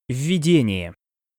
Введение.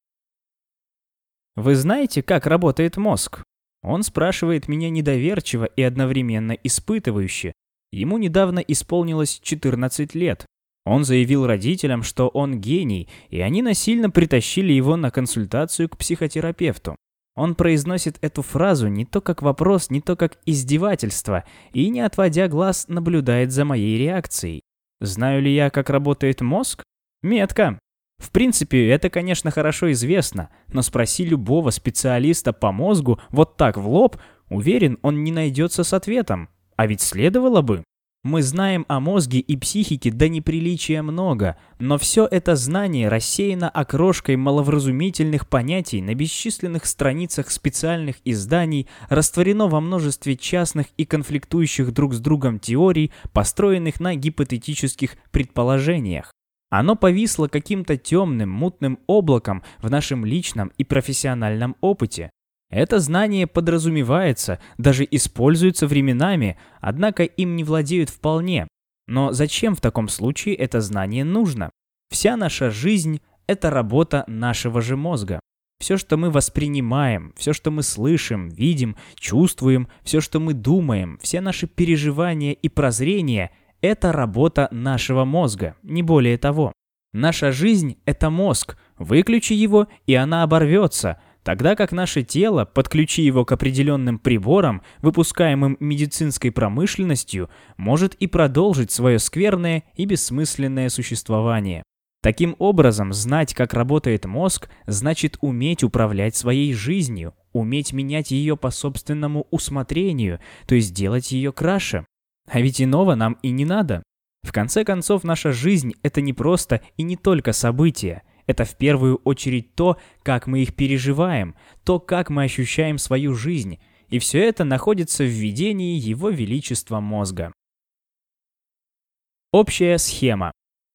Вы знаете, как работает мозг? Он спрашивает меня недоверчиво и одновременно испытывающе. Ему недавно исполнилось 14 лет. Он заявил родителям, что он гений, и они насильно притащили его на консультацию к психотерапевту. Он произносит эту фразу не то как вопрос, не то как издевательство, и, не отводя глаз, наблюдает за моей реакцией. Знаю ли я, как работает мозг? Метко. В принципе, это, конечно, хорошо известно, но спроси любого специалиста по мозгу вот так в лоб, уверен, он не найдется с ответом. А ведь следовало бы. Мы знаем о мозге и психике до неприличия много, но все это знание рассеяно окрошкой маловразумительных понятий на бесчисленных страницах специальных изданий, растворено во множестве частных и конфликтующих друг с другом теорий, построенных на гипотетических предположениях. Оно повисло каким-то темным, мутным облаком в нашем личном и профессиональном опыте. Это знание подразумевается, даже используется временами, однако им не владеют вполне. Но зачем в таком случае это знание нужно? Вся наша жизнь – это работа нашего же мозга. Все, что мы воспринимаем, все, что мы слышим, видим, чувствуем, все, что мы думаем, все наши переживания и прозрения – это работа нашего мозга, не более того. Наша жизнь – это мозг, выключи его, и она оборвется, тогда как наше тело, подключи его к определенным приборам, выпускаемым медицинской промышленностью, может и продолжить свое скверное и бессмысленное существование. Таким образом, знать, как работает мозг, значит уметь управлять своей жизнью, уметь менять ее по собственному усмотрению, то есть делать ее краше. А ведь иного нам и не надо. В конце концов, наша жизнь – это не просто и не только события. Это в первую очередь то, как мы их переживаем, то, как мы ощущаем свою жизнь. И все это находится в ведении Его Величества мозга. Общая схема.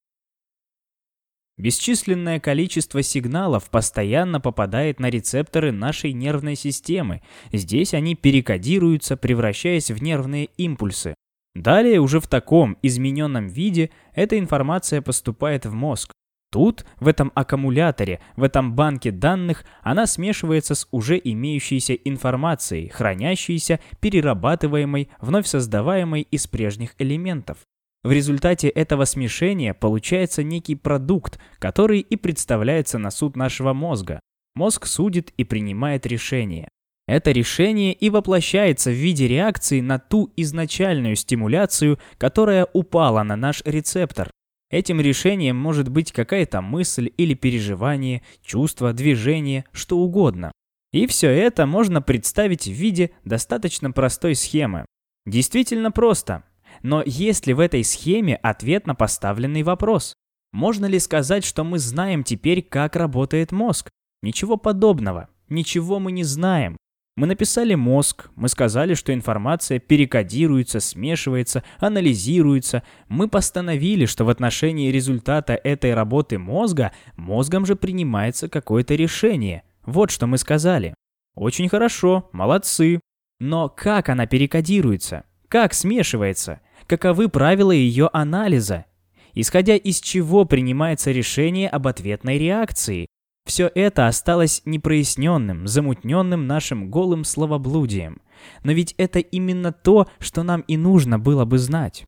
Бесчисленное количество сигналов постоянно попадает на рецепторы нашей нервной системы. Здесь они перекодируются, превращаясь в нервные импульсы. Далее, уже в таком измененном виде, эта информация поступает в мозг. Тут, в этом аккумуляторе, в этом банке данных, она смешивается с уже имеющейся информацией, хранящейся, перерабатываемой, вновь создаваемой из прежних элементов. В результате этого смешения получается некий продукт, который и представляется на суд нашего мозга. Мозг судит и принимает решение. Это решение и воплощается в виде реакции на ту изначальную стимуляцию, которая упала на наш рецептор. Этим решением может быть какая-то мысль или переживание, чувство, движение, что угодно. И все это можно представить в виде достаточно простой схемы. Действительно просто. Но есть ли в этой схеме ответ на поставленный вопрос? Можно ли сказать, что мы знаем теперь, как работает мозг? Ничего подобного. Ничего мы не знаем. Мы написали мозг, мы сказали, что информация перекодируется, смешивается, анализируется. Мы постановили, что в отношении результата этой работы мозга, мозгом же принимается какое-то решение. Вот что мы сказали. Очень хорошо, молодцы. Но как она перекодируется? Как смешивается? Каковы правила ее анализа? Исходя из чего принимается решение об ответной реакции? Все это осталось непроясненным, замутненным нашим голым словоблудием. Но ведь это именно то, что нам и нужно было бы знать.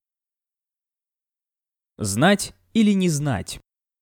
Знать или не знать?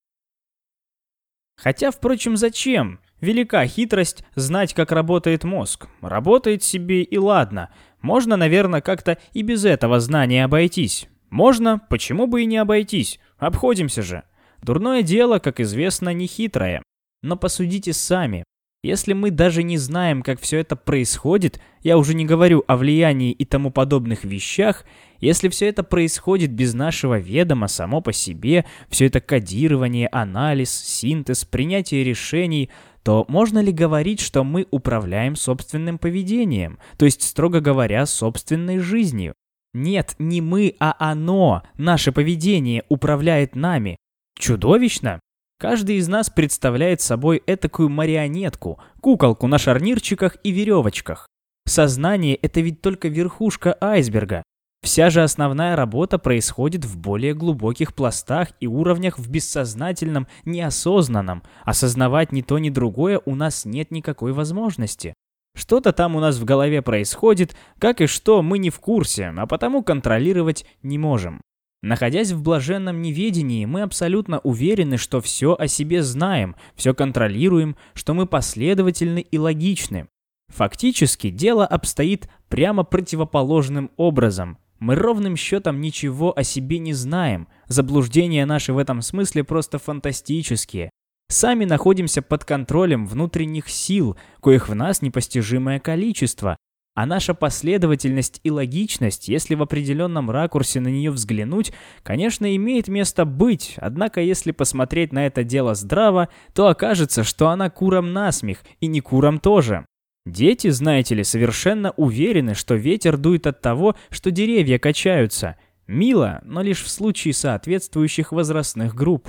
Хотя, впрочем, зачем? Велика хитрость знать, как работает мозг. Работает себе и ладно. Можно, наверное, как-то и без этого знания обойтись. Можно, почему бы и не обойтись? Обходимся же. Дурное дело, как известно, не хитрое. Но посудите сами. Если мы даже не знаем, как все это происходит, я уже не говорю о влиянии и тому подобных вещах, если все это происходит без нашего ведома само по себе, все это кодирование, анализ, синтез, принятие решений, то можно ли говорить, что мы управляем собственным поведением, то есть, строго говоря, собственной жизнью? Нет, не мы, а оно, наше поведение, управляет нами. Чудовищно? Каждый из нас представляет собой этакую марионетку, куколку на шарнирчиках и веревочках. Сознание – это ведь только верхушка айсберга. Вся же основная работа происходит в более глубоких пластах и уровнях в бессознательном, неосознанном. Осознавать ни то, ни другое у нас нет никакой возможности. Что-то там у нас в голове происходит, как и что мы не в курсе, а потому контролировать не можем. Находясь в блаженном неведении, мы абсолютно уверены, что все о себе знаем, все контролируем, что мы последовательны и логичны. Фактически дело обстоит прямо противоположным образом. Мы ровным счетом ничего о себе не знаем. Заблуждения наши в этом смысле просто фантастические. Сами находимся под контролем внутренних сил, коих в нас непостижимое количество. А наша последовательность и логичность, если в определенном ракурсе на нее взглянуть, конечно, имеет место быть, однако если посмотреть на это дело здраво, то окажется, что она курам насмех, и не курам тоже. Дети, знаете ли, совершенно уверены, что ветер дует от того, что деревья качаются. Мило, но лишь в случае соответствующих возрастных групп.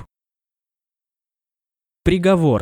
Приговор.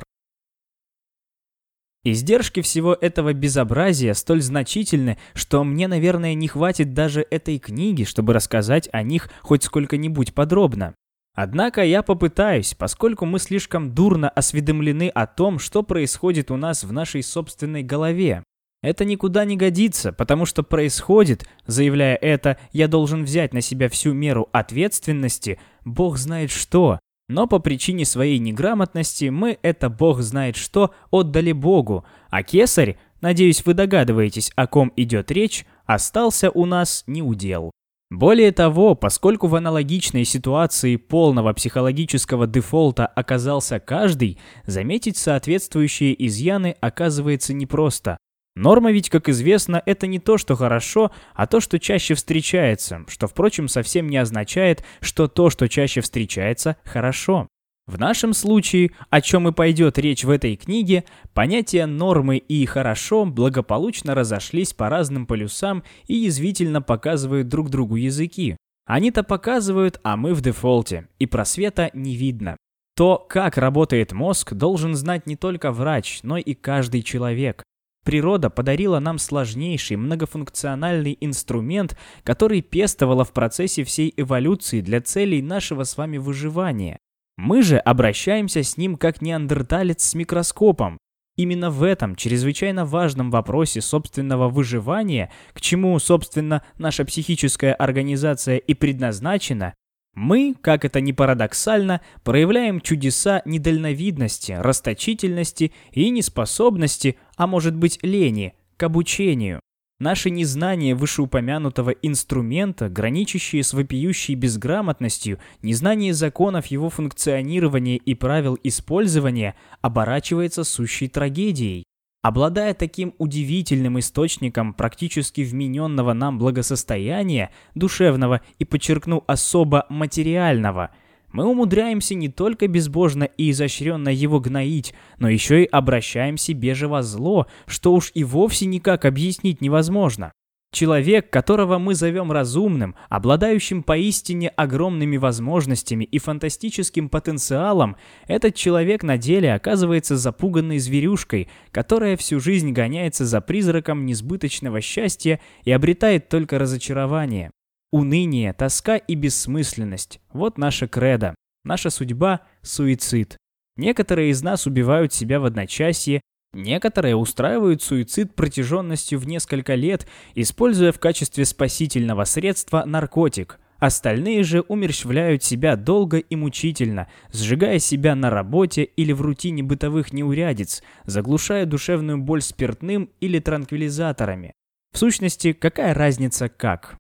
Издержки всего этого безобразия столь значительны, что мне, наверное, не хватит даже этой книги, чтобы рассказать о них хоть сколько-нибудь подробно. Однако я попытаюсь, поскольку мы слишком дурно осведомлены о том, что происходит у нас в нашей собственной голове. Это никуда не годится, потому что происходит, заявляя это, я должен взять на себя всю меру ответственности, Бог знает что. Но по причине своей неграмотности мы это Бог знает что отдали Богу, а кесарь, надеюсь, вы догадываетесь, о ком идет речь, остался у нас неудел. Более того, поскольку в аналогичной ситуации полного психологического дефолта оказался каждый, заметить соответствующие изъяны оказывается непросто. Норма ведь, как известно, это не то, что хорошо, а то, что чаще встречается, что, впрочем, совсем не означает, что то, что чаще встречается, хорошо. В нашем случае, о чем и пойдет речь в этой книге, понятия нормы и хорошо благополучно разошлись по разным полюсам и язвительно показывают друг другу языки. Они-то показывают, а мы в дефолте, и просвета не видно. То, как работает мозг, должен знать не только врач, но и каждый человек. Природа подарила нам сложнейший многофункциональный инструмент, который пестовала в процессе всей эволюции для целей нашего с вами выживания. Мы же обращаемся с ним как неандерталец с микроскопом. Именно в этом чрезвычайно важном вопросе собственного выживания, к чему, собственно, наша психическая организация и предназначена, мы, как это ни парадоксально, проявляем чудеса недальновидности, расточительности и неспособности, а может быть лени, к обучению. Наше незнание вышеупомянутого инструмента, граничащее с вопиющей безграмотностью, незнание законов его функционирования и правил использования, оборачивается сущей трагедией. Обладая таким удивительным источником практически вмененного нам благосостояния, душевного и, подчеркну, особо материального, мы умудряемся не только безбожно и изощренно его гноить, но еще и обращаем себе же во зло, что уж и вовсе никак объяснить невозможно. Человек, которого мы зовем разумным, обладающим поистине огромными возможностями и фантастическим потенциалом, этот человек на деле оказывается запуганной зверюшкой, которая всю жизнь гоняется за призраком несбыточного счастья и обретает только разочарование. Уныние, тоска и бессмысленность – вот наша кредо. Наша судьба – суицид. Некоторые из нас убивают себя в одночасье, некоторые устраивают суицид протяженностью в несколько лет, используя в качестве спасительного средства наркотик. Остальные же умерщвляют себя долго и мучительно, сжигая себя на работе или в рутине бытовых неурядиц, заглушая душевную боль спиртным или транквилизаторами. В сущности, какая разница как?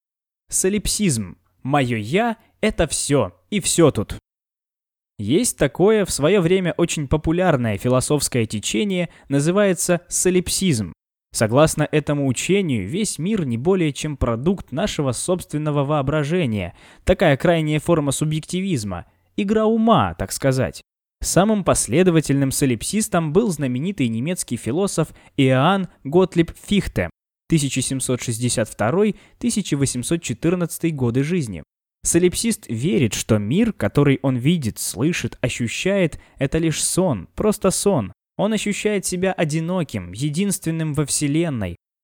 Солипсизм. Мое «я» — это все, и все тут. Есть такое в свое время очень популярное философское течение, называется солипсизм. Согласно этому учению, весь мир не более чем продукт нашего собственного воображения, такая крайняя форма субъективизма, игра ума, так сказать. Самым последовательным солипсистом был знаменитый немецкий философ Иоанн Готлиб Фихте, 1762-1814 годы жизни. Солипсист верит, что мир, который он видит, слышит, ощущает, это лишь сон, просто сон. Он ощущает себя одиноким, единственным во Вселенной.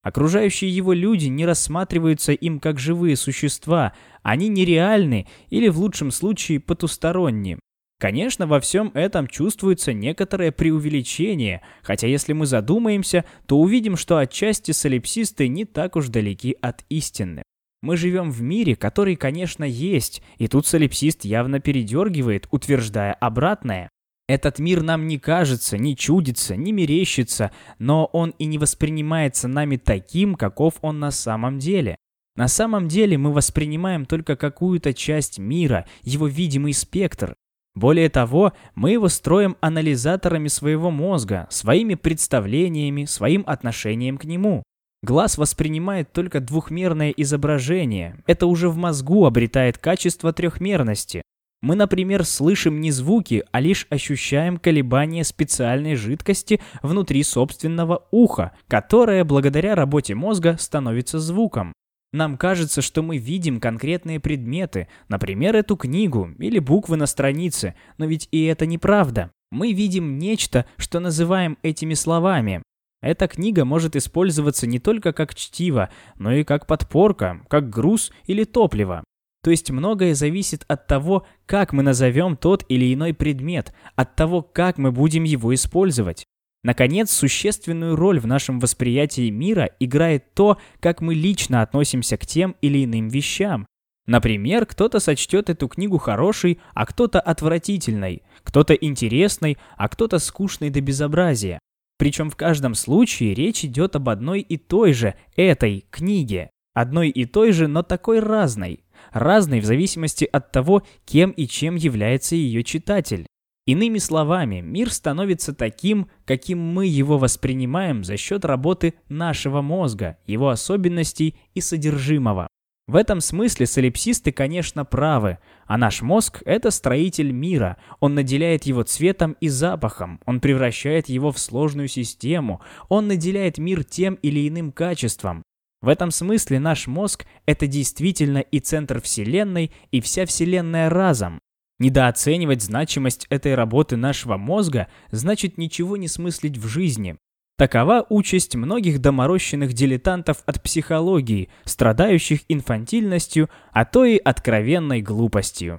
Окружающие его люди не рассматриваются им как живые существа, они нереальны или в лучшем случае потусторонние. Конечно, во всем этом чувствуется некоторое преувеличение, хотя если мы задумаемся, то увидим, что отчасти солипсисты не так уж далеки от истины. Мы живем в мире, который, конечно, есть, и тут солипсист явно передергивает, утверждая обратное. Этот мир нам не кажется, не чудится, не мерещится, но он и не воспринимается нами таким, каков он на самом деле. На самом деле мы воспринимаем только какую-то часть мира, его видимый спектр. Более того, мы его строим анализаторами своего мозга, своими представлениями, своим отношением к нему. Глаз воспринимает только двухмерное изображение, это уже в мозгу обретает качество трехмерности. Мы, например, слышим не звуки, а лишь ощущаем колебания специальной жидкости внутри собственного уха, которая благодаря работе мозга становится звуком. Нам кажется, что мы видим конкретные предметы, например, эту книгу или буквы на странице, но ведь и это неправда. Мы видим нечто, что называем этими словами. Эта книга может использоваться не только как чтиво, но и как подпорка, как груз или топливо. То есть многое зависит от того, как мы назовем тот или иной предмет, от того, как мы будем его использовать. Наконец, существенную роль в нашем восприятии мира играет то, как мы лично относимся к тем или иным вещам. Например, кто-то сочтет эту книгу хорошей, а кто-то отвратительной, кто-то интересной, а кто-то скучной до безобразия. Причем в каждом случае речь идет об одной и той же, этой книге. Одной и той же, но такой разной. Разной в зависимости от того, кем и чем является ее читатель. Иными словами, мир становится таким, каким мы его воспринимаем за счет работы нашего мозга, его особенностей и содержимого. В этом смысле солипсисты, конечно, правы, а наш мозг – это строитель мира, он наделяет его цветом и запахом, он превращает его в сложную систему, он наделяет мир тем или иным качеством. В этом смысле наш мозг – это действительно и центр Вселенной, и вся Вселенная разом. Недооценивать значимость этой работы нашего мозга значит ничего не смыслить в жизни. Такова участь многих доморощенных дилетантов от психологии, страдающих инфантильностью, а то и откровенной глупостью.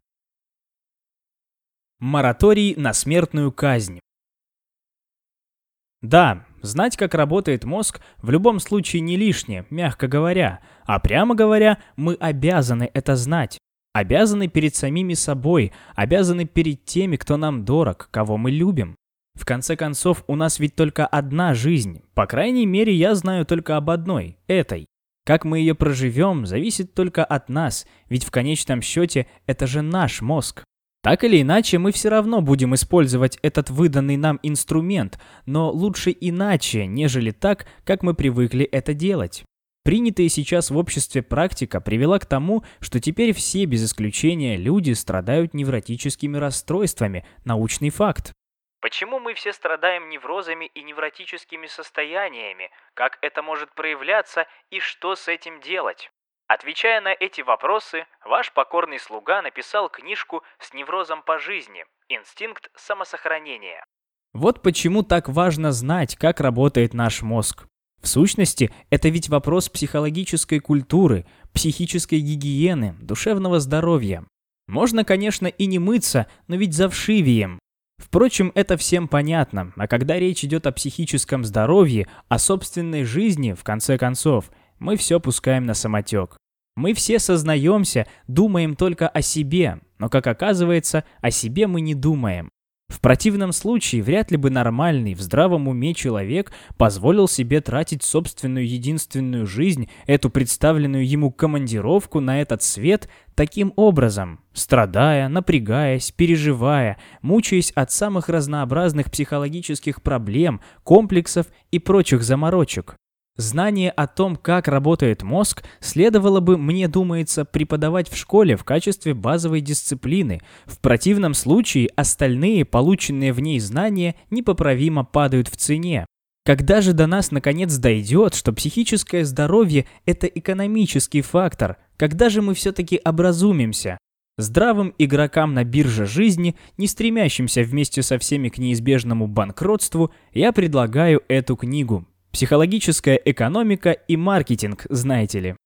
Мораторий на смертную казнь. Да, знать, как работает мозг, в любом случае не лишнее, мягко говоря, а прямо говоря, мы обязаны это знать. Обязаны перед самими собой, обязаны перед теми, кто нам дорог, кого мы любим. В конце концов, у нас ведь только одна жизнь. По крайней мере, я знаю только об одной, этой. Как мы ее проживем, зависит только от нас, ведь в конечном счете это же наш мозг. Так или иначе, мы все равно будем использовать этот выданный нам инструмент, но лучше иначе, нежели так, как мы привыкли это делать. Принятая сейчас в обществе практика привела к тому, что теперь все без исключения люди страдают невротическими расстройствами, научный факт. Почему мы все страдаем неврозами и невротическими состояниями? Как это может проявляться и что с этим делать? Отвечая на эти вопросы, ваш покорный слуга написал книжку с неврозом по жизни «Инстинкт самосохранения». Вот почему так важно знать, как работает наш мозг. В сущности, это ведь вопрос психологической культуры, психической гигиены, душевного здоровья. Можно, конечно, и не мыться, но ведь завшивеем. Впрочем, это всем понятно, а когда речь идет о психическом здоровье, о собственной жизни, в конце концов, мы все пускаем на самотек. Мы все сознаемся, думаем только о себе, но, как оказывается, о себе мы не думаем. В противном случае вряд ли бы нормальный, в здравом уме человек позволил себе тратить собственную единственную жизнь, эту представленную ему командировку на этот свет, таким образом, страдая, напрягаясь, переживая, мучаясь от самых разнообразных психологических проблем, комплексов и прочих заморочек. Знание о том, как работает мозг, следовало бы, мне думается, преподавать в школе в качестве базовой дисциплины. В противном случае остальные, полученные в ней знания, непоправимо падают в цене. Когда же до нас наконец дойдет, что психическое здоровье – это экономический фактор, когда же мы все-таки образумимся? Здравым игрокам на бирже жизни, не стремящимся вместе со всеми к неизбежному банкротству, я предлагаю эту книгу. Психологическая экономика и маркетинг, знаете ли.